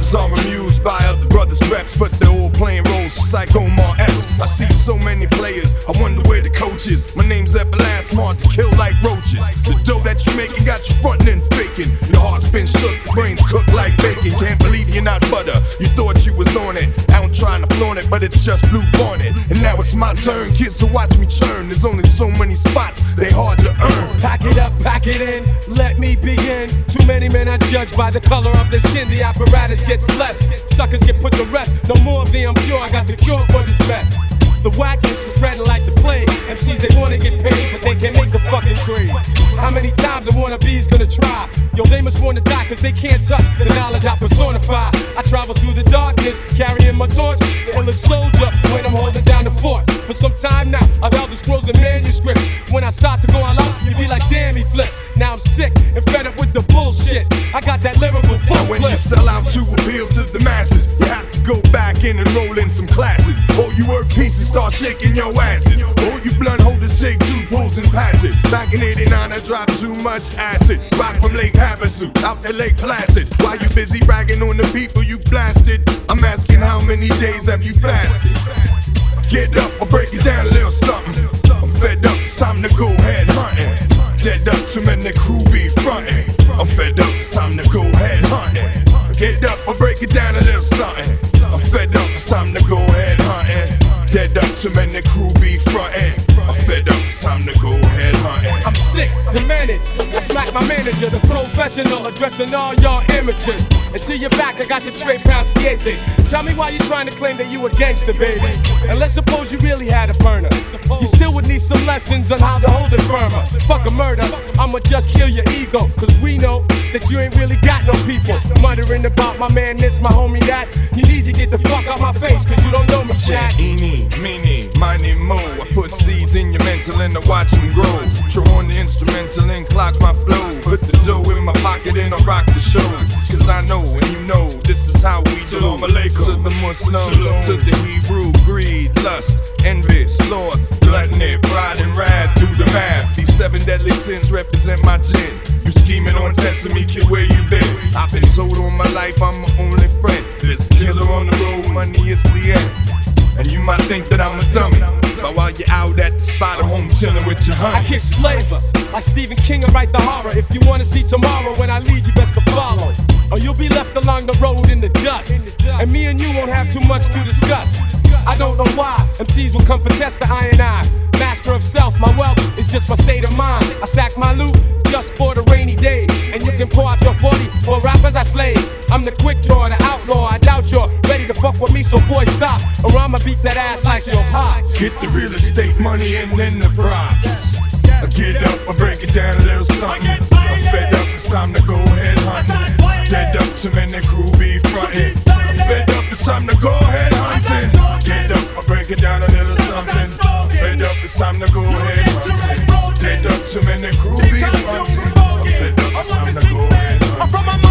Brothers are amused by other brothers' reps, but they're all playing roles just like Omar Epps. I see so many players, I wonder where the coach is. My name's Everlast, hard to kill like roaches. The dough that you making got you frontin' and faking. Your heart's been shook, brains cooked like bacon. Can't believe you're not butter, you thought you was on it. I'm trying to flaunt it, but it's just blue bonnet. And now it's my turn, kids, so watch me churn. There's only so many spots, they hard to earn. Pack it up, pack it in, let me begin. Too many men are judged by the color of their skin. The apparatus gets blessed, suckers get put to rest. No more of the impure, I got the cure for this mess. The whackness is spreading like the plague. MCs, they wanna get paid, but they can't make the fucking grade. How many times a wannabe's gonna try? Yo, they must wanna die, cause they can't touch the knowledge I personify. I travel through the darkness, carrying my torch, the illest soldier when I'm holding down the fort. For some time now, I've held the scrolls and manuscripts. When I start to go all out, you be like, damn, he flipped. Now I'm sick and fed up with the bullshit. I got that lyrical full now when clip. you sell out to appeal to the masses, you have to go back in and roll in some classes. All you earth pieces start shaking your asses. All you blunt holders take 2 pulls and pass it. Back in '89 I dropped too much acid. Rock from Lake Havasu out to Lake Placid. While you busy ragging on the people you blasted, I'm asking how many days have you fasted? Get up, I'll break it down a little something. I'm fed up, it's time to go head hunting. Dead up, too many crew be frontin'. I'm fed up, it's time to go head hunting. Get up, I'll break it down a little something. I'm fed up, it's time to go head hunting. Dead up, too many crew be frontin'. I'm fed up, it's time to go head hunting. I'm sick, demented. I smack my manager, the professional, addressing all y'all images. Until you're back, I got the Trey Pound Siete. Tell me why you trying to claim that you a gangster, baby. And let's suppose you really had a burner. You still would need some lessons on how to hold it firmer. Fuck a murder, I'ma just kill your ego. Cause we know that you ain't really got no people. Muttering about my man this, my homie that. You need to get the fuck out my face, cause you don't know me, chat. Eeny, meeny, miny, mo. I put seeds in your mental and I watch them grow. Throw on the instrumental and clock my flow. Put the dough in my pocket and I rock the show. Cause I know and you know this is how we do. To the Muslim, to the Hebrew, greed, lust, envy, sloth, gluttony, pride and wrath. Do the math. These 7 deadly sins represent my gin. You scheming on testing me, kid, where you been? I've been told all my life I'm my only friend. There's a killer on the road, money, it's the end. And you might think that I'm a dummy, but while you're out at the spot, I'm home chillin' with your honey. I kick flavor, like Stephen King, I write the horror. If you wanna see tomorrow, when I lead, you best to follow. Or you'll be left along the road in the dust. And me and you won't have too much to discuss. I don't know why MCs will come for test the I. Master of self, my wealth is just my state of mind. I stack my loot just for the rainy day. And you can pour out your 40 for rappers I slay. I'm the quick draw, the outlaw. I doubt you're ready to fuck with me, so boy stop, or I'ma beat that ass like your pops. Get the real estate money and then the props. I get up, I break it down a little something. I'm fed up, it's time to go head hunting. Dead up, too many crew be frontin'. I'm fed up, it's time to go head hunting. Get up, I break it down a little something. I'm fed up, it's time to go head hunting. Dead up, too many crew be frontin'. I'm fed up, it's time to go head hunting.